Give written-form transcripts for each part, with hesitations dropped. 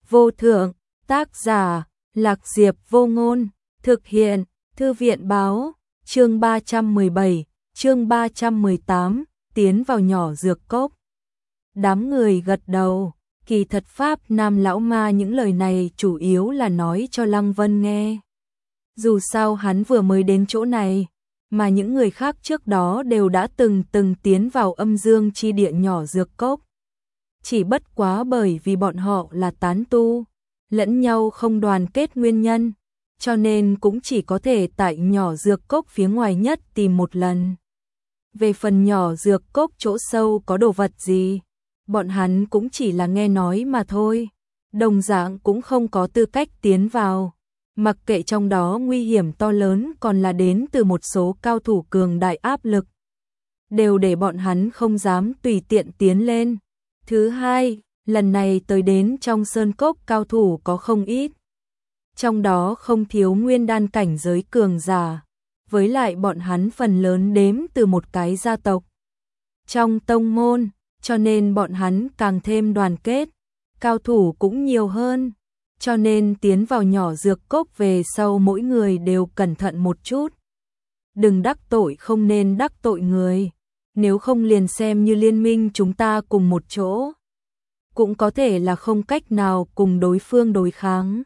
vô thượng, tác giả, Lạc Diệp Vô Ngôn, thực hiện, Thư viện báo, chương 317, chương 318, tiến vào nhỏ dược cốc. Đám người gật đầu, kỳ thật Pháp Nam lão ma những lời này chủ yếu là nói cho Lăng Vân nghe. Dù sao hắn vừa mới đến chỗ này, mà những người khác trước đó đều đã từng tiến vào âm dương chi địa nhỏ dược cốc. Chỉ bất quá bởi vì bọn họ là tán tu, lẫn nhau không đoàn kết nguyên nhân, cho nên cũng chỉ có thể tại nhỏ dược cốc phía ngoài nhất tìm một lần. Về phần nhỏ dược cốc chỗ sâu có đồ vật gì, bọn hắn cũng chỉ là nghe nói mà thôi, đồng dạng cũng không có tư cách tiến vào. Mặc kệ trong đó nguy hiểm to lớn còn là đến từ một số cao thủ cường đại áp lực, đều để bọn hắn không dám tùy tiện tiến lên. Thứ hai, lần này tới đến trong sơn cốc cao thủ có không ít. Trong đó không thiếu nguyên đan cảnh giới cường giả, với lại bọn hắn phần lớn đếm từ một cái gia tộc trong tông môn, cho nên bọn hắn càng thêm đoàn kết, cao thủ cũng nhiều hơn. Cho nên tiến vào nhỏ dược cốc về sau mỗi người đều cẩn thận một chút. Đừng đắc tội, không nên đắc tội người, nếu không liền xem như liên minh chúng ta cùng một chỗ, cũng có thể là không cách nào cùng đối phương đối kháng.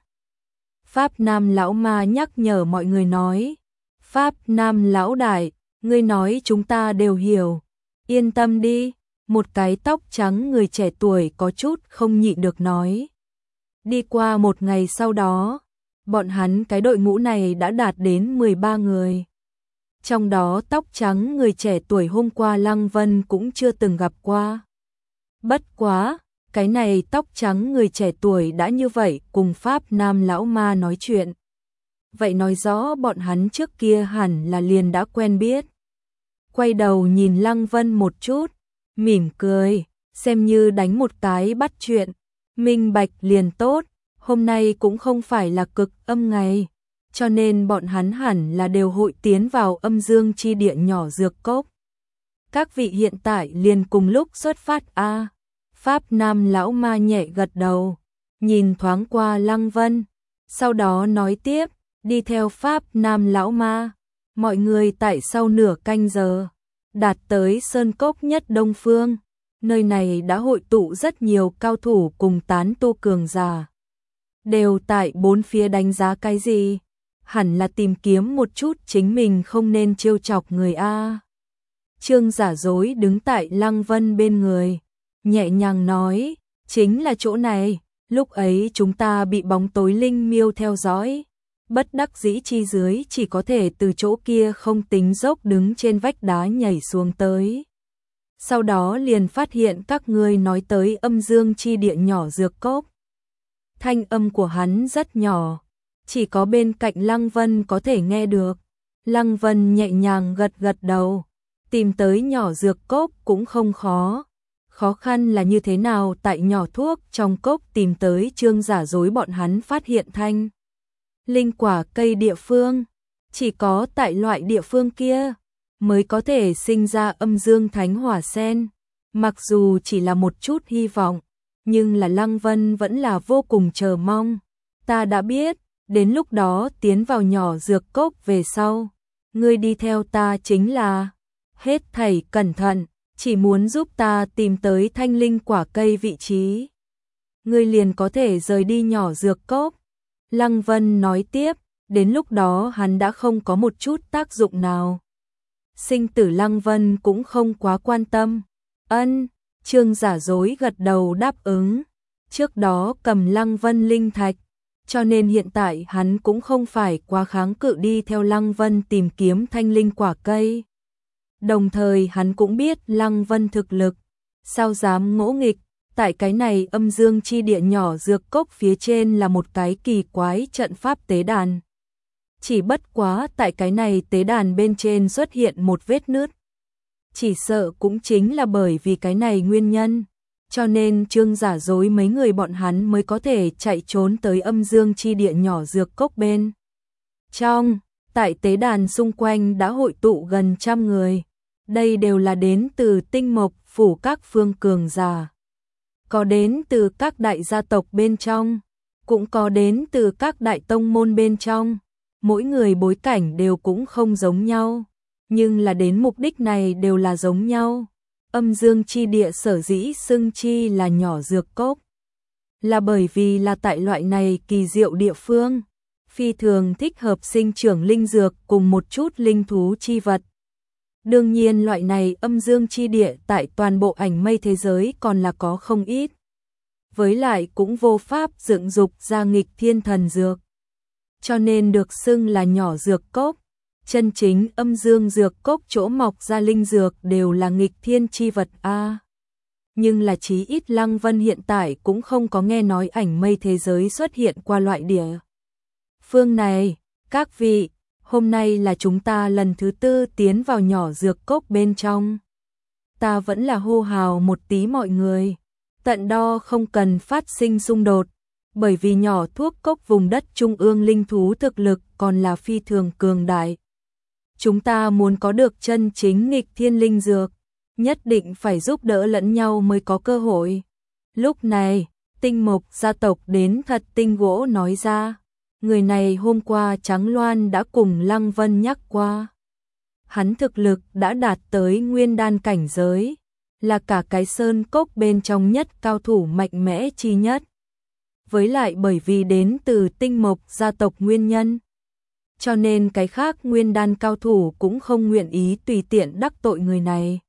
Pháp Nam lão ma nhắc nhở mọi người nói, Pháp Nam lão đại, ngươi nói chúng ta đều hiểu, yên tâm đi. Một cái tóc trắng người trẻ tuổi có chút không nhịn được nói. Đi qua một ngày sau đó, bọn hắn cái đội ngũ này đã đạt đến 13 người. Trong đó tóc trắng người trẻ tuổi hôm qua Lăng Vân cũng chưa từng gặp qua. Bất quá, cái này tóc trắng người trẻ tuổi đã như vậy cùng Pháp Nam lão ma nói chuyện. Vậy nói rõ bọn hắn trước kia hẳn là liền đã quen biết. Quay đầu nhìn Lăng Vân một chút, mỉm cười, xem như đánh một cái bắt chuyện. Minh bạch liền tốt, hôm nay cũng không phải là cực âm ngày, cho nên bọn hắn hẳn là đều hội tiến vào âm dương chi địa nhỏ dược cốc. Các vị hiện tại liền cùng lúc xuất phát a. Pháp Nam lão ma nhẹ gật đầu, nhìn thoáng qua Lăng Vân, sau đó nói tiếp, đi theo Pháp Nam lão ma, mọi người tại sau nửa canh giờ, đạt tới sơn cốc nhất đông phương. Nơi này đã hội tụ rất nhiều cao thủ cùng tán tu cường giả. Đều tại bốn phía đánh giá cái gì? Hẳn là tìm kiếm một chút chính mình không nên trêu chọc người a. Trương Giả Dối đứng tại Lăng Vân bên người, nhẹ nhàng nói, chính là chỗ này, lúc ấy chúng ta bị bóng tối linh miêu theo dõi. Bất đắc dĩ chi dưới chỉ có thể từ chỗ kia không tính dốc đứng trên vách đá nhảy xuống tới. Sau đó liền phát hiện các ngươi nói tới âm dương chi địa nhỏ dược cốc. Thanh âm của hắn rất nhỏ, chỉ có bên cạnh Lăng Vân có thể nghe được. Lăng Vân nhẹ nhàng gật gật đầu, tìm tới nhỏ dược cốc cũng không khó. Khó khăn là như thế nào tại nhỏ thuốc trong cốc tìm tới. Trương Giả Dối bọn hắn phát hiện thanh linh quả cây địa phương, chỉ có tại loại địa phương kia mới có thể sinh ra âm dương thánh hỏa sen. Mặc dù chỉ là một chút hy vọng, nhưng là Lăng Vân vẫn là vô cùng chờ mong. Ta đã biết, đến lúc đó tiến vào nhỏ dược cốc về sau, ngươi đi theo ta chính là hết thảy cẩn thận, chỉ muốn giúp ta tìm tới thanh linh quả cây vị trí, ngươi liền có thể rời đi nhỏ dược cốc. Lăng Vân nói tiếp, đến lúc đó hắn đã không có một chút tác dụng nào. Sinh tử Lăng Vân cũng không quá quan tâm. Ân, Trương Giả Dối gật đầu đáp ứng. Trước đó cầm Lăng Vân linh thạch, cho nên hiện tại hắn cũng không phải quá kháng cự đi theo Lăng Vân tìm kiếm thanh linh quả cây. Đồng thời hắn cũng biết Lăng Vân thực lực, sao dám ngỗ nghịch. Tại cái này âm dương chi địa nhỏ dược cốc phía trên là một cái kỳ quái trận pháp tế đàn. Chỉ bất quá tại cái này tế đàn bên trên xuất hiện một vết nứt. Chỉ sợ cũng chính là bởi vì cái này nguyên nhân, cho nên Trương Giả Dối mấy người bọn hắn mới có thể chạy trốn tới âm dương chi địa nhỏ dược cốc bên trong. Tại tế đàn xung quanh đã hội tụ gần 100 người. Đây đều là đến từ Tinh Mộc phủ các phương cường giả, có đến từ các đại gia tộc bên trong, cũng có đến từ các đại tông môn bên trong, mỗi người bối cảnh đều cũng không giống nhau, nhưng là đến mục đích này đều là giống nhau. Âm dương chi địa sở dĩ xưng chi là nhỏ dược cốc, là bởi vì là tại loại này kỳ diệu địa phương, phi thường thích hợp sinh trưởng linh dược cùng một chút linh thú chi vật. Đương nhiên loại này âm dương chi địa tại toàn bộ ảnh mây thế giới còn là có không ít. Với lại cũng vô pháp dựng dục ra nghịch thiên thần dược. Cho nên được xưng là nhỏ dược cốc. Chân chính âm dương dược cốc chỗ mọc ra linh dược đều là nghịch thiên chi vật a. Nhưng là chí ít Lăng Vân hiện tại cũng không có nghe nói ảnh mây thế giới xuất hiện qua loại địa phương này. Các vị, hôm nay là chúng ta lần thứ 4 tiến vào nhỏ dược cốc bên trong. Ta vẫn là hô hào một tí mọi người, tận đo không cần phát sinh xung đột, bởi vì nhỏ thuốc cốc vùng đất trung ương linh thú thực lực còn là phi thường cường đại. Chúng ta muốn có được chân chính nghịch thiên linh dược, nhất định phải giúp đỡ lẫn nhau mới có cơ hội. Lúc này, Tinh Mộc gia tộc đến Thật Tinh Gỗ nói ra, người này hôm qua Trắng Loan đã cùng Lăng Vân nhắc qua. Hắn thực lực đã đạt tới nguyên đan cảnh giới, là cả cái sơn cốc bên trong nhất cao thủ mạnh mẽ chi nhất. Với lại bởi vì đến từ Tinh Mộc gia tộc nguyên nhân, cho nên cái khác nguyên đan cao thủ cũng không nguyện ý tùy tiện đắc tội người này.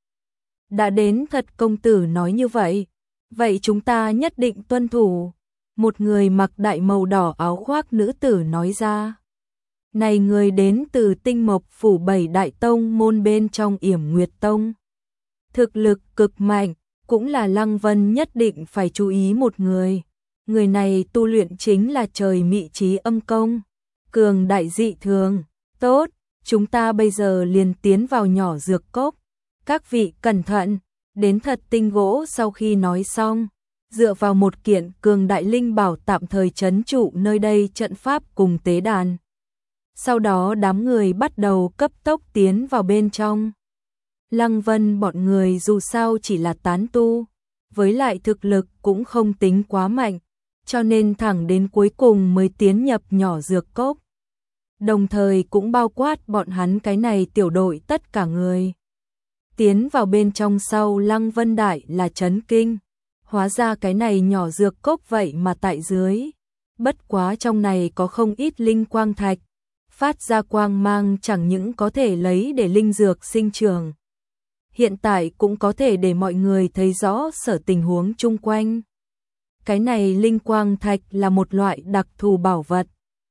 Đã đến Thật công tử nói như vậy, vậy chúng ta nhất định tuân thủ. Một người mặc đại màu đỏ áo khoác nữ tử nói ra. Này người đến từ Tinh Mộc phủ 7 đại tông môn bên trong Yểm Nguyệt Tông. Thực lực cực mạnh, cũng là Lăng Vân nhất định phải chú ý một người. Người này tu luyện chính là trời mị trí âm công. Cường đại dị thường, tốt, chúng ta bây giờ liền tiến vào nhỏ dược cốc. Các vị cẩn thận, đến Thật Tinh Gỗ sau khi nói xong, dựa vào một kiện cường đại linh bảo tạm thời trấn trụ nơi đây trận pháp cùng tế đàn. Sau đó đám người bắt đầu cấp tốc tiến vào bên trong. Lăng Vân bọn người dù sao chỉ là tán tu, với lại thực lực cũng không tính quá mạnh, cho nên thẳng đến cuối cùng mới tiến nhập nhỏ dược cốc. Đồng thời cũng bao quát bọn hắn cái này tiểu đội tất cả người. Tiến vào bên trong sau Lăng Vân đại là chấn kinh. Hóa ra cái này nhỏ dược cốc vậy mà tại dưới. Bất quá trong này có không ít linh quang thạch. Phát ra quang mang chẳng những có thể lấy để linh dược sinh trưởng. Hiện tại cũng có thể để mọi người thấy rõ sở tình huống chung quanh. Cái này linh quang thạch là một loại đặc thù bảo vật.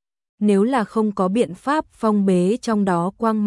Nếu là không có biện pháp phong bế trong đó quang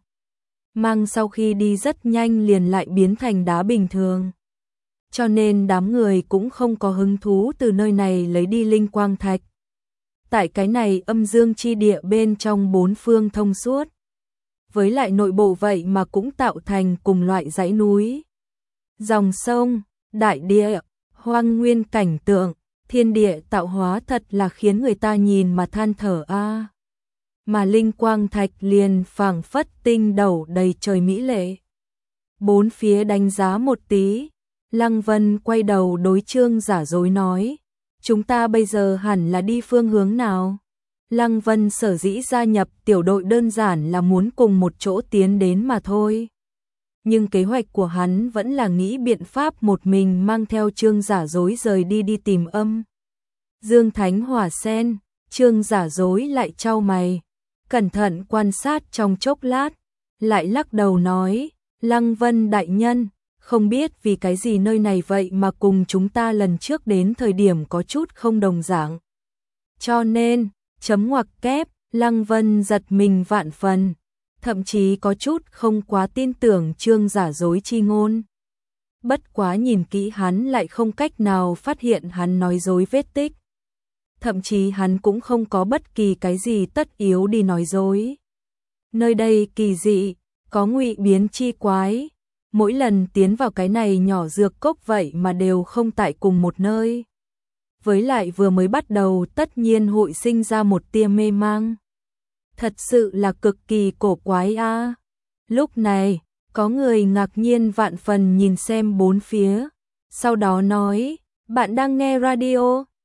mang sau khi đi rất nhanh liền lại biến thành đá bình thường. Cho nên đám người cũng không có hứng thú từ nơi này lấy đi linh quang thạch. Tại cái này âm dương chi địa bên trong bốn phương thông suốt. Với lại nội bộ vậy mà cũng tạo thành cùng loại dãy núi, dòng sông, đại địa, hoang nguyên cảnh tượng, thiên địa tạo hóa thật là khiến người ta nhìn mà than thở a. Mà linh quang thạch liền phảng phất tinh đầu đầy trời mỹ lệ. Bốn phía đánh giá một tí, Lăng Vân quay đầu đối Trương Giả Dối nói, chúng ta bây giờ hẳn là đi phương hướng nào? Lăng Vân sở dĩ gia nhập tiểu đội đơn giản là muốn cùng một chỗ tiến đến mà thôi. Nhưng kế hoạch của hắn vẫn là nghĩ biện pháp một mình mang theo Trương Giả Dối rời đi tìm âm Dương Thánh Hỏa Sen. Trương Giả Dối lại chau mày, cẩn thận quan sát trong chốc lát, lại lắc đầu nói, Lăng Vân đại nhân, không biết vì cái gì nơi này vậy mà cùng chúng ta lần trước đến thời điểm có chút không đồng dạng. Cho nên, chấm ngoặc kép, Lăng Vân giật mình vạn phần, thậm chí có chút không quá tin tưởng Trương Giả Dối chi ngôn. Bất quá nhìn kỹ hắn lại không cách nào phát hiện hắn nói dối vết tích. Thậm chí hắn cũng không có bất kỳ cái gì tất yếu đi nói dối. Nơi đây kỳ dị, có ngụy biến chi quái. Mỗi lần tiến vào cái này nhỏ dược cốc vậy mà đều không tại cùng một nơi. Với lại vừa mới bắt đầu tất nhiên hội sinh ra một tia mê mang. Thật sự là cực kỳ cổ quái a. Lúc này, có người ngạc nhiên vạn phần nhìn xem bốn phía. Sau đó nói, bạn đang nghe radio,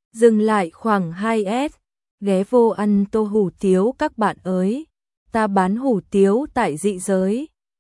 Dừng lại khoảng 2S, ghé vô ăn tô hủ tiếu các bạn ơi. Ta bán hủ tiếu tại dị giới.